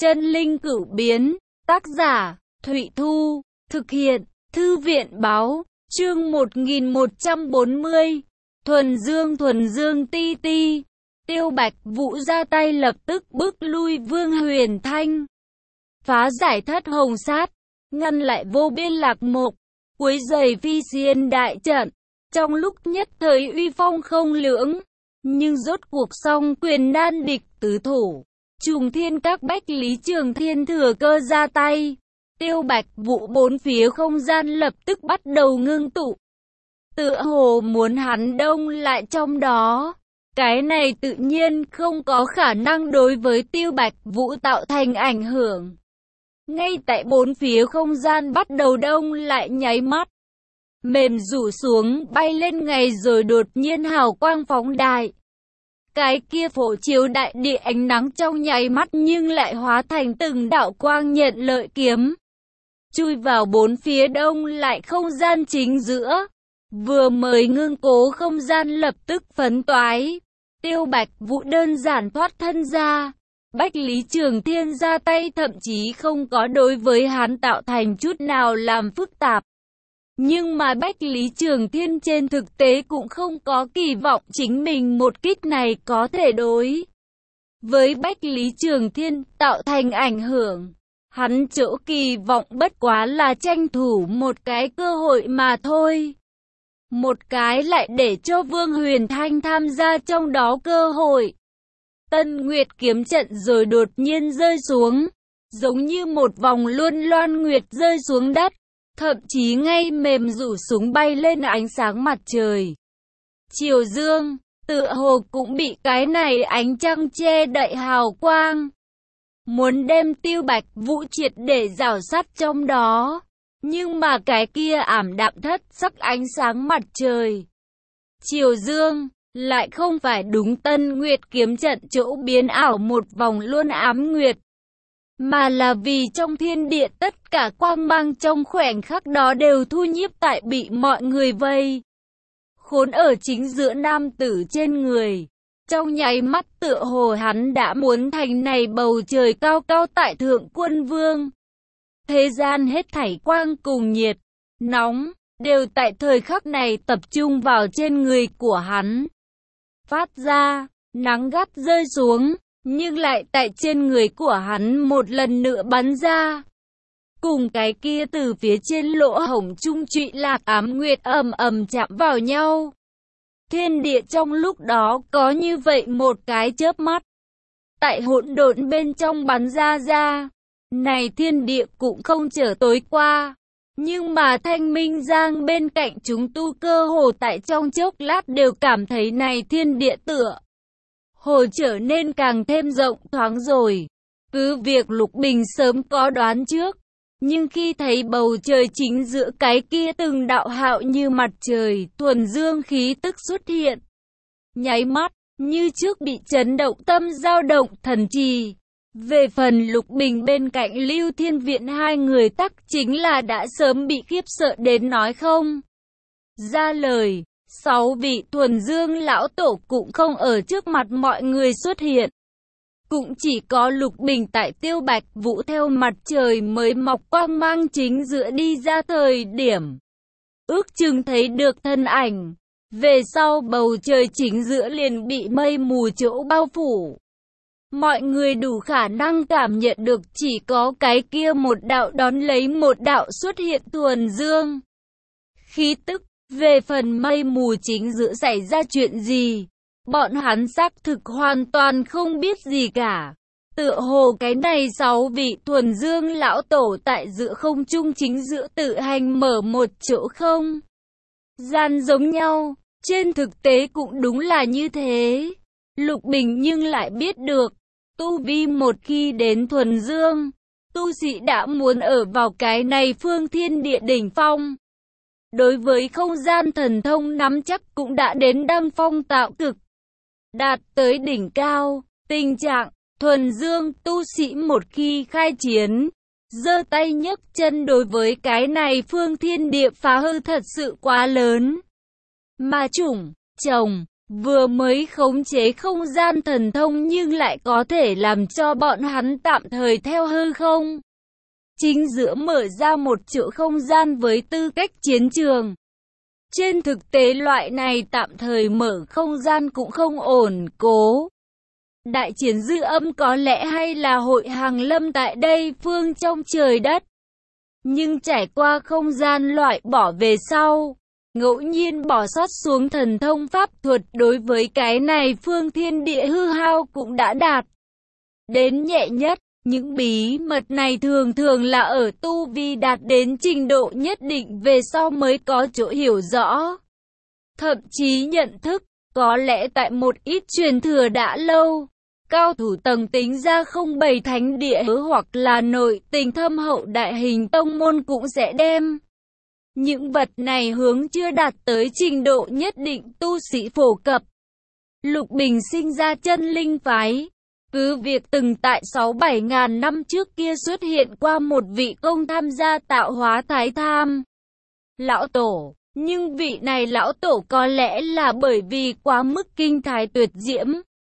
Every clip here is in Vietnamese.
Chân linh cửu biến, tác giả, Thụy Thu, thực hiện, Thư viện Báo, chương 1140, thuần dương ti ti. Tiêu Bạch Vũ ra tay lập tức bước lui Vương Huyền Thanh, phá giải Thất Hồng Sát, ngăn lại Vô Biên Lạc Mộc, quấy rầy Phi Xiên đại trận. Trong lúc nhất thời uy phong không lưỡng, nhưng rốt cuộc song quyền nan địch tứ thủ. Trùng Thiên Các Bách Lý Trường Thiên thừa cơ ra tay. Tiêu Bạch Vũ bốn phía không gian lập tức bắt đầu ngưng tụ, tựa hồ muốn hắn đông lại trong đó. Cái này tự nhiên không có khả năng đối với Tiêu Bạch Vũ tạo thành ảnh hưởng. Ngay tại bốn phía không gian bắt đầu đông lại nháy mắt, mềm rủ xuống bay lên ngày rồi đột nhiên hào quang phóng đại. Cái kia phổ chiếu đại địa ánh nắng trong nháy mắt nhưng lại hóa thành từng đạo quang nhận lợi kiếm, chui vào bốn phía đông lại không gian chính giữa. Vừa mới ngưng cố không gian lập tức phấn toái. Tiêu Bạch Vũ đơn giản thoát thân ra. Bách Lý Trường Thiên ra tay thậm chí không có đối với hắn tạo thành chút nào làm phức tạp. Nhưng mà Bách Lý Trường Thiên trên thực tế cũng không có kỳ vọng chính mình một kích này có thể đối với Bách Lý Trường Thiên tạo thành ảnh hưởng. Hắn chỗ kỳ vọng bất quá là tranh thủ một cái cơ hội mà thôi. Một cái lại để cho Vương Huyền Thanh tham gia trong đó cơ hội. Tân Nguyệt kiếm trận rồi đột nhiên rơi xuống, giống như một vòng luân loan nguyệt rơi xuống đất, thậm chí ngay mềm rủ xuống bay lên ánh sáng mặt trời. Chiều dương, tựa hồ cũng bị cái này ánh trăng che đậy hào quang, muốn đem Tiêu Bạch Vũ triệt để rào sát trong đó. Nhưng mà cái kia ảm đạm thất sắc ánh sáng mặt trời, chiều dương, lại không phải đúng Tân Nguyệt kiếm trận chỗ biến ảo một vòng luôn ám nguyệt, mà là vì trong thiên địa tất cả quang mang trong khoảnh khắc đó đều thu nhiếp tại bị mọi người vây khốn ở chính giữa nam tử trên người. Trong nháy mắt tựa hồ hắn đã muốn thành này bầu trời cao cao tại thượng quân vương. Thế gian hết thảy quang cùng nhiệt, nóng, đều tại thời khắc này tập trung vào trên người của hắn. Phát ra, nắng gắt rơi xuống, nhưng lại tại trên người của hắn một lần nữa bắn ra. Cùng cái kia từ phía trên lỗ hổng trung trụy lạc ám nguyệt ầm ầm chạm vào nhau. Thiên địa trong lúc đó có như vậy một cái chớp mắt, tại hỗn độn bên trong bắn ra. Này thiên địa cũng không trở tối qua, nhưng mà Thanh Minh Giang bên cạnh chúng tu cơ hồ tại trong chốc lát đều cảm thấy này thiên địa tựa hồ trở nên càng thêm rộng thoáng rồi. Cứ việc Lục Bình sớm có đoán trước, nhưng khi thấy bầu trời chính giữa cái kia từng đạo hạo như mặt trời thuần dương khí tức xuất hiện, nháy mắt như trước bị chấn động tâm dao động thần trì. Về phần Lục Bình bên cạnh Lưu Thiên Viện hai người tắc chính là đã sớm bị khiếp sợ đến nói không ra lời. 6 vị thuần dương lão tổ cũng không ở trước mặt mọi người xuất hiện. Cũng chỉ có Lục Bình tại Tiêu Bạch Vũ theo mặt trời mới mọc quang mang chính giữa đi ra thời điểm, ước chừng thấy được thân ảnh. Về sau bầu trời chính giữa liền bị mây mù chỗ bao phủ. Mọi người đủ khả năng cảm nhận được chỉ có cái kia một đạo đón lấy một đạo xuất hiện thuần dương khí tức. Về phần mây mù chính giữa xảy ra chuyện gì, bọn hắn xác thực hoàn toàn không biết gì cả. Tựa hồ cái này 6 vị thuần dương lão tổ tại giữa không trung chính giữa tự hành mở một chỗ không gian giống nhau. Trên thực tế cũng đúng là như thế. Lục Bình nhưng lại biết được, tu vi một khi đến thuần dương, tu sĩ đã muốn ở vào cái này phương thiên địa đỉnh phong. Đối với không gian thần thông nắm chắc cũng đã đến đăng phong tạo cực, đạt tới đỉnh cao. Tình trạng thuần dương tu sĩ một khi khai chiến, giơ tay nhấc chân đối với cái này phương thiên địa phá hư thật sự quá lớn. Mà chủng, trồng, vừa mới khống chế không gian thần thông nhưng lại có thể làm cho bọn hắn tạm thời theo hư không. Chính giữa mở ra một chỗ không gian với tư cách chiến trường. Trên thực tế loại này tạm thời mở không gian cũng không ổn cố. Đại chiến dư âm có lẽ hay là hội hàng lâm tại đây phương trong trời đất. Nhưng trải qua không gian loại bỏ về sau, ngẫu nhiên bỏ sót xuống thần thông pháp thuật đối với cái này phương thiên địa hư hao cũng đã đạt đến nhẹ nhất. Những bí mật này thường thường là ở tu vi đạt đến trình độ nhất định về sau mới có chỗ hiểu rõ. Thậm chí nhận thức, có lẽ tại một ít truyền thừa đã lâu, cao thủ tầng tính ra không bày thánh địa hoặc là nội tình thâm hậu đại hình tông môn cũng sẽ đem những vật này hướng chưa đạt tới trình độ nhất định tu sĩ phổ cập. Lục Bình sinh ra chân linh phái. Cứ việc từng tại 6-7 ngàn năm trước kia xuất hiện qua một vị công tham gia tạo hóa thái tham lão tổ, nhưng vị này lão tổ có lẽ là bởi vì quá mức kinh thái tuyệt diễm.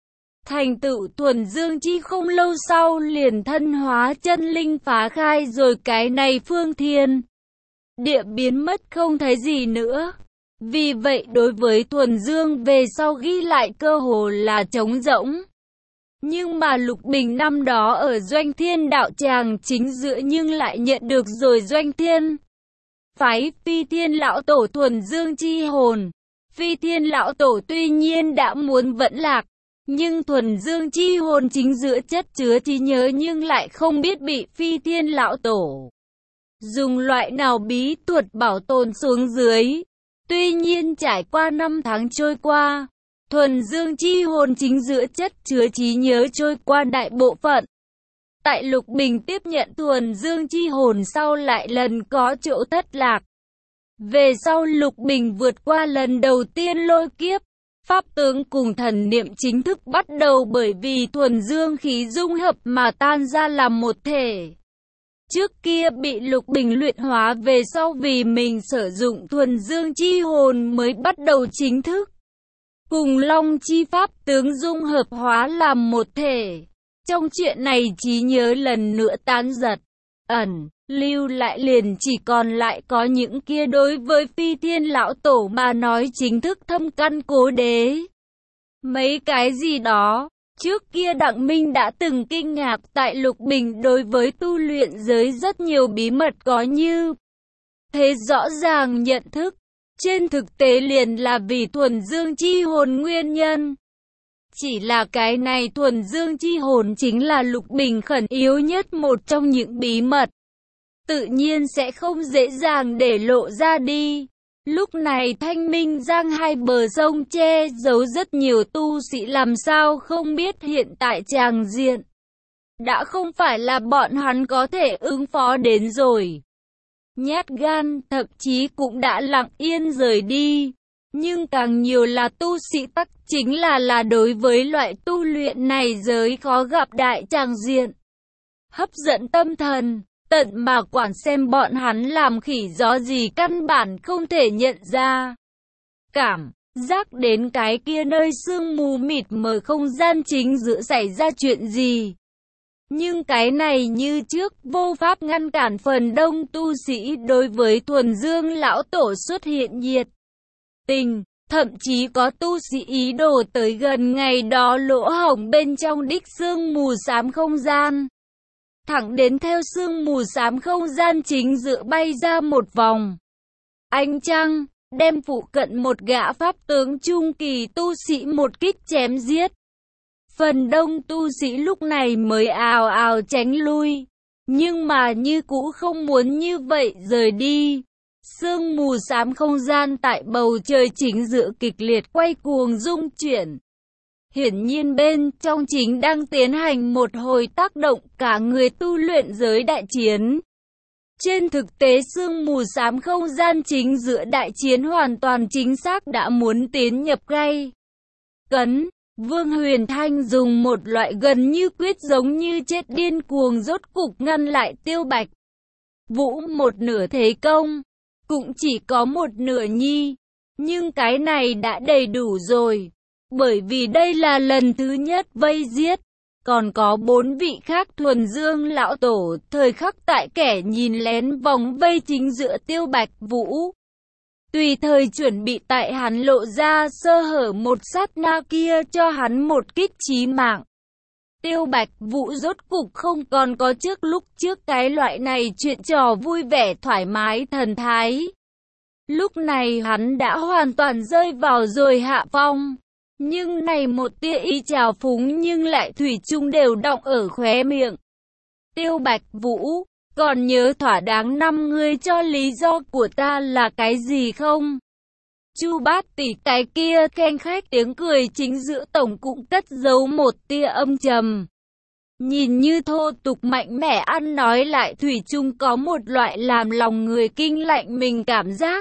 Thành tựu thuần dương chi không lâu sau liền thân hóa chân linh phá khai rồi cái này phương thiên địa biến mất không thấy gì nữa. Vì vậy đối với thuần dương về sau ghi lại cơ hồ là trống rỗng. Nhưng mà Lục Bình năm đó ở Doanh Thiên đạo tràng chính giữa nhưng lại nhận được rồi Doanh Thiên phái Phi Thiên lão tổ thuần dương chi hồn. Phi Thiên lão tổ tuy nhiên đã muốn vẫn lạc, nhưng thuần dương chi hồn chính giữa chất chứa trí nhớ nhưng lại không biết bị Phi Thiên lão tổ dùng loại nào bí thuật bảo tồn xuống dưới. Tuy nhiên trải qua 5 tháng trôi qua, thuần dương chi hồn chính giữa chất chứa trí nhớ trôi qua đại bộ phận. Tại Lục Bình tiếp nhận thuần dương chi hồn sau lại lần có chỗ thất lạc. Về sau Lục Bình vượt qua lần đầu tiên lôi kiếp, pháp tướng cùng thần niệm chính thức bắt đầu bởi vì thuần dương khí dung hợp mà tan ra làm một thể. Trước kia bị Lục Bình luyện hóa về sau vì mình sử dụng thuần dương chi hồn mới bắt đầu chính thức cùng Long chi pháp tướng dung hợp hóa làm một thể. Trong chuyện này trí nhớ lần nữa tán giật, ẩn, lưu lại liền chỉ còn lại có những kia đối với Phi Thiên lão tổ mà nói chính thức thâm căn cố đế. Mấy cái gì đó, trước kia Đặng Minh đã từng kinh ngạc tại Lục Bình đối với tu luyện giới rất nhiều bí mật có như thế rõ ràng nhận thức. Trên thực tế liền là vì thuần dương chi hồn nguyên nhân. Chỉ là cái này thuần dương chi hồn chính là Lục Bình khẩn yếu nhất một trong những bí mật. Tự nhiên sẽ không dễ dàng để lộ ra đi. Lúc này Thanh Minh Giang hai bờ sông che giấu rất nhiều tu sĩ làm sao không biết hiện tại tràng diện. Đã không phải là bọn hắn có thể ứng phó đến rồi. Nhát gan, thậm chí cũng đã lặng yên rời đi. Nhưng càng nhiều là tu sĩ tắc chính là đối với loại tu luyện này giới khó gặp đại tràng diện. Hấp dẫn tâm thần, tận mà quản xem bọn hắn làm khỉ gió gì căn bản không thể nhận ra. Cảm giác đến cái kia nơi sương mù mịt mờ không gian chính giữa xảy ra chuyện gì. Nhưng cái này như trước vô pháp ngăn cản phần đông tu sĩ đối với thuần dương lão tổ xuất hiện nhiệt tình, thậm chí có tu sĩ ý đồ tới gần ngày đó lỗ hổng bên trong đích sương mù xám không gian. Thẳng đến theo sương mù xám không gian chính giữa bay ra một vòng ánh trăng, đem phụ cận một gã pháp tướng trung kỳ tu sĩ một kích chém giết. Phần đông tu sĩ lúc này mới ào ào tránh lui, nhưng mà như cũ không muốn như vậy rời đi. Sương mù xám không gian tại bầu trời chính giữa kịch liệt quay cuồng rung chuyển. Hiển nhiên bên trong chính đang tiến hành một hồi tác động cả người tu luyện giới đại chiến. Trên thực tế sương mù xám không gian chính giữa đại chiến hoàn toàn chính xác đã muốn tiến nhập gay cấn. Vương Huyền Thanh dùng một loại gần như quyết giống như chết điên cuồng rốt cục ngăn lại Tiêu Bạch Vũ một nửa thế công. Cũng chỉ có một nửa nhi, nhưng cái này đã đầy đủ rồi. Bởi vì đây là lần thứ nhất vây giết. Còn có 4 vị khác thuần dương lão tổ, thời khắc tại kẻ nhìn lén vòng vây chính giữa Tiêu Bạch Vũ. Tùy thời chuẩn bị tại hắn lộ ra sơ hở một sát na kia cho hắn một kích chí mạng. Tiêu Bạch Vũ rốt cục không còn có lúc trước cái loại này chuyện trò vui vẻ thoải mái thần thái. Lúc này hắn đã hoàn toàn rơi vào rồi hạ phong. Nhưng này một tia ý trào phúng nhưng lại thủy chung đều đọng ở khóe miệng. Tiêu Bạch Vũ, còn nhớ thỏa đáng năm ngươi cho lý do của ta là cái gì không? Chu Bát Tỷ cái kia khen khách tiếng cười chính giữa tổng cũng cất giấu một tia âm trầm. Nhìn như thô tục mạnh mẽ ăn nói lại thủy chung có một loại làm lòng người kinh lạnh mình cảm giác.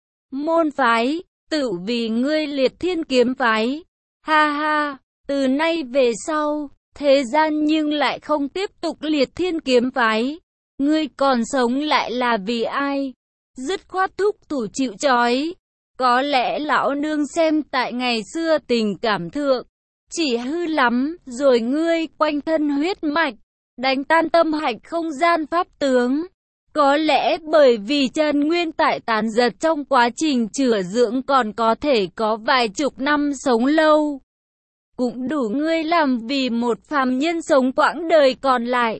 Môn phái, tự vì ngươi Liệt Thiên Kiếm phái. Ha ha, từ nay về sau, thế gian nhưng lại không tiếp tục Liệt Thiên Kiếm phái. Ngươi còn sống lại là vì ai? Dứt khoát thúc thủ chịu trói. Có lẽ lão nương xem tại ngày xưa tình cảm thượng, chỉ hư lắm, rồi ngươi quanh thân huyết mạch, đánh tan tâm hạch không gian pháp tướng. Có lẽ bởi vì chân nguyên tại tàn giật trong quá trình chữa dưỡng còn có thể có vài chục năm sống lâu. Cũng đủ ngươi làm vì một phàm nhân sống quãng đời còn lại.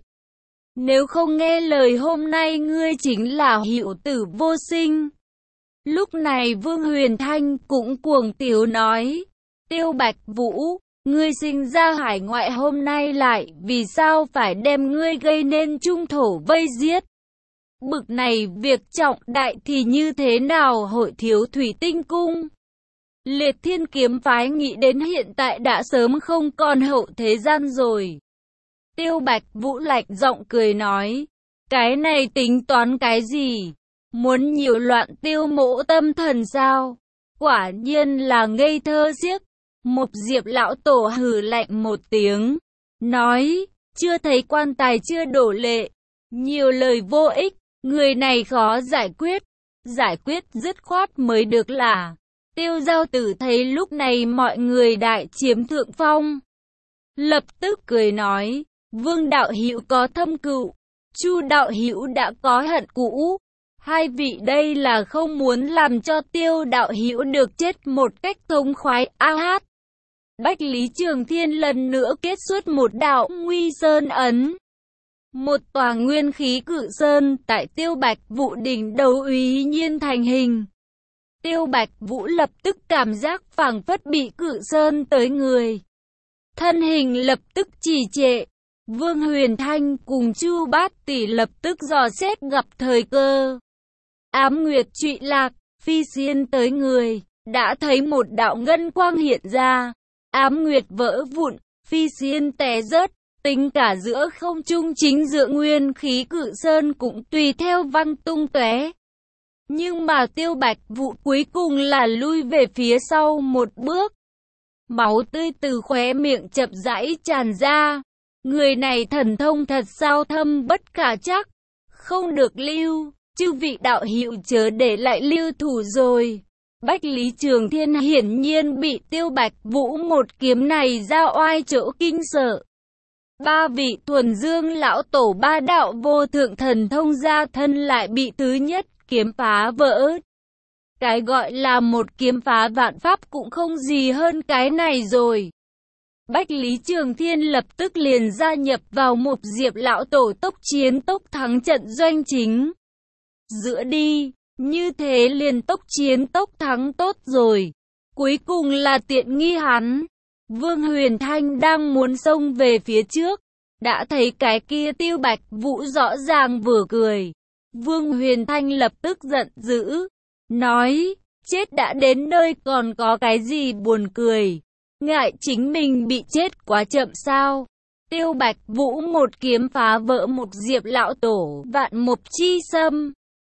Nếu không nghe lời hôm nay ngươi chính là hữu tử vô sinh. Lúc này Vương Huyền Thanh cũng cuồng tiếu nói, Tiêu Bạch Vũ, ngươi sinh ra hải ngoại hôm nay lại, vì sao phải đem ngươi gây nên trung thổ vây giết? Bực này việc trọng đại thì như thế nào hội thiếu thủy tinh cung? Liệt Thiên Kiếm phái nghĩ đến hiện tại đã sớm không còn hậu thế gian rồi. Tiêu Bạch Vũ lạnh giọng cười nói, cái này tính toán cái gì? Muốn nhiều loạn Tiêu mỗ tâm thần sao? Quả nhiên là ngây thơ xiếc. Một Diệp lão tổ hừ lạnh một tiếng, nói, chưa thấy quan tài chưa đổ lệ, nhiều lời vô ích, người này khó giải quyết dứt khoát mới được là. Tiêu Giao Tử thấy lúc này mọi người đại chiếm thượng phong, lập tức cười nói, Vương đạo hữu có thâm cựu, Chu đạo hữu đã có hận cũ. Hai vị đây là không muốn làm cho Tiêu đạo hữu được chết một cách thống khoái. A hát. Bách Lý Trường Thiên lần nữa kết xuất một đạo nguy sơn ấn. Một tòa nguyên khí cự sơn tại Tiêu Bạch Vũ đỉnh đầu úy nhiên thành hình. Tiêu Bạch Vũ lập tức cảm giác phảng phất bị cự sơn tới người. Thân hình lập tức trì trệ. Vương Huyền Thanh cùng Chu Bát Tỷ lập tức dò xét gặp thời cơ. Ám Nguyệt trụy lạc, phi xiên tới người, đã thấy một đạo ngân quang hiện ra. Ám Nguyệt vỡ vụn, phi xiên té rớt, tính cả giữa không trung chính giữa nguyên khí cự sơn cũng tùy theo văng tung tóe. Nhưng mà Tiêu Bạch Vũ cuối cùng là lui về phía sau một bước. Máu tươi từ khóe miệng chậm rãi tràn ra. Người này thần thông thật sao thâm bất khả chắc, không được lưu, chư vị đạo hữu chớ để lại lưu thủ rồi. Bách Lý Trường Thiên hiển nhiên bị Tiêu Bạch Vũ một kiếm này ra oai chỗ kinh sợ. Ba vị thuần dương lão tổ ba đạo vô thượng thần thông gia thân lại bị thứ nhất kiếm phá vỡ. Cái gọi là một kiếm phá vạn pháp cũng không gì hơn cái này rồi. Bách Lý Trường Thiên lập tức liền gia nhập vào một Diệp lão tổ tốc chiến tốc thắng trận doanh chính. Giữa đi, như thế liền tốc chiến tốc thắng tốt rồi. Cuối cùng là tiện nghi hắn. Vương Huyền Thanh đang muốn xông về phía trước, đã thấy cái kia Tiêu Bạch Vũ rõ ràng vừa cười. Vương Huyền Thanh lập tức giận dữ, nói, chết đã đến nơi còn có cái gì buồn cười. Ngại chính mình bị chết quá chậm sao? Tiêu Bạch Vũ một kiếm phá vỡ một Diệp lão tổ vạn mục chi sâm.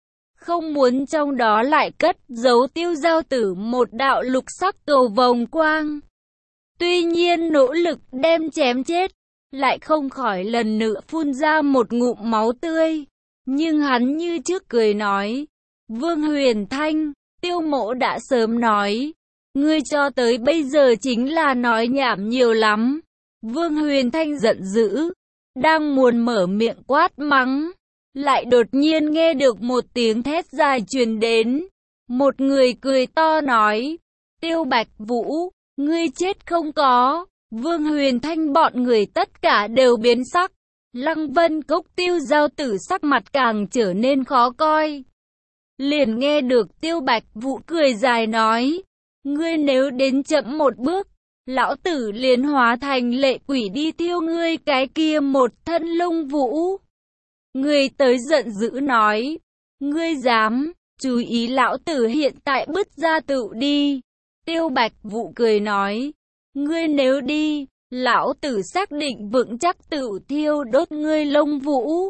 Không muốn trong đó lại cất giấu Tiêu Giao Tử một đạo lục sắc cầu vòng quang. Tuy nhiên nỗ lực đem chém chết, lại không khỏi lần nữa phun ra một ngụm máu tươi. Nhưng hắn như trước cười nói, Vương Huyền Thanh, Tiêu mỗ đã sớm nói, ngươi cho tới bây giờ chính là nói nhảm nhiều lắm. Vương Huyền Thanh giận dữ, đang muốn mở miệng quát mắng, lại đột nhiên nghe được một tiếng thét dài truyền đến. Một người cười to nói, Tiêu Bạch Vũ, ngươi chết không có. Vương Huyền Thanh bọn người tất cả đều biến sắc. Lăng Vân Cốc Tiêu Giao Tử sắc mặt càng trở nên khó coi. Liền nghe được Tiêu Bạch Vũ cười dài nói, ngươi nếu đến chậm một bước, lão tử liền hóa thành lệ quỷ đi thiêu ngươi cái kia một thân lông vũ. Người tới giận dữ nói, ngươi dám, chú ý lão tử hiện tại bứt ra tựu đi. Tiêu Bạch Vũ cười nói, ngươi nếu đi, lão tử xác định vững chắc tựu thiêu đốt ngươi lông vũ.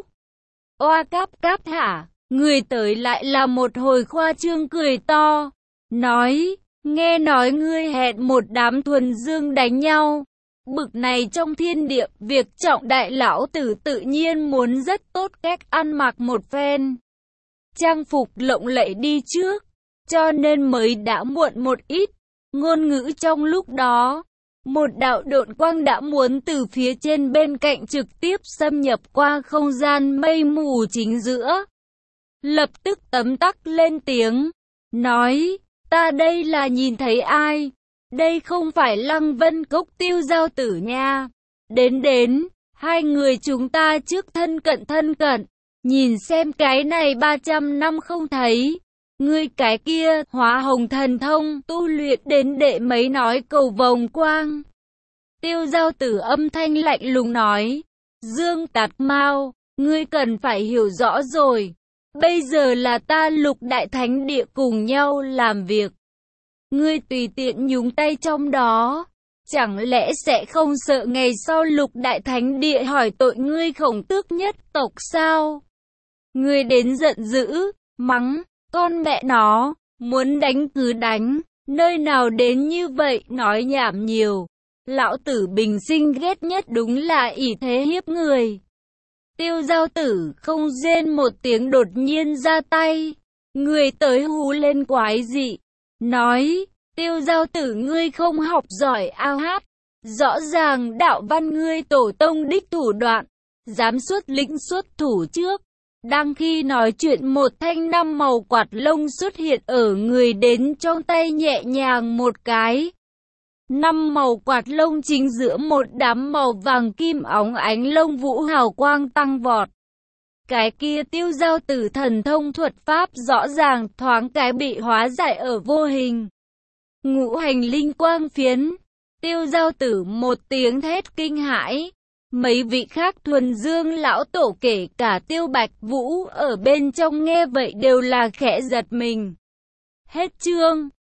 Oa cáp cáp hả, người tới lại là một hồi khoa trương cười to, nói, nghe nói ngươi hẹn một đám thuần dương đánh nhau. Bực này trong thiên địa, việc trọng đại lão tử tự nhiên muốn rất tốt cách ăn mặc một phen. Trang phục lộng lẫy đi trước, cho nên mới đã muộn một ít. Ngôn ngữ trong lúc đó, một đạo độn quang đã muốn từ phía trên bên cạnh trực tiếp xâm nhập qua không gian mây mù chính giữa. Lập tức tấm tắc lên tiếng, nói, ta đây là nhìn thấy ai? Đây không phải Lăng Vân Cốc Tiêu Giao Tử nha. Đến, hai người chúng ta trước thân cận, nhìn xem cái này 300 năm không thấy. Ngươi cái kia, hóa hồng thần thông, tu luyện đến đệ mấy nói cầu vồng quang. Tiêu Giao Tử âm thanh lạnh lùng nói, Dương Tạt Mao, ngươi cần phải hiểu rõ rồi. Bây giờ là ta Lục Đại Thánh Địa cùng nhau làm việc. Ngươi tùy tiện nhúng tay trong đó, chẳng lẽ sẽ không sợ ngày sau Lục Đại Thánh Địa hỏi tội ngươi Khổng Tước nhất tộc sao? Ngươi đến giận dữ, mắng, con mẹ nó, muốn đánh cứ đánh, nơi nào đến như vậy, nói nhảm nhiều. Lão tử bình sinh ghét nhất đúng là ỷ thế hiếp người. Tiêu Giao Tử không rên một tiếng đột nhiên ra tay, người tới hú lên quái dị, nói, Tiêu Giao Tử ngươi không học giỏi ao hát, rõ ràng đạo văn ngươi tổ tông đích thủ đoạn, dám xuất lĩnh xuất thủ trước. Đang khi nói chuyện một thanh 5 màu quạt lông xuất hiện ở người đến trong tay nhẹ nhàng một cái. 5 màu quạt lông chính giữa một đám màu vàng kim óng ánh lông vũ hào quang tăng vọt. Cái kia Tiêu Giao Tử thần thông thuật pháp rõ ràng thoáng cái bị hóa giải ở vô hình. Ngũ hành linh quang phiến, Tiêu Giao Tử một tiếng thét kinh hãi. Mấy vị khác thuần dương lão tổ kể cả Tiêu Bạch Vũ ở bên trong nghe vậy đều là khẽ giật mình. Hết chương.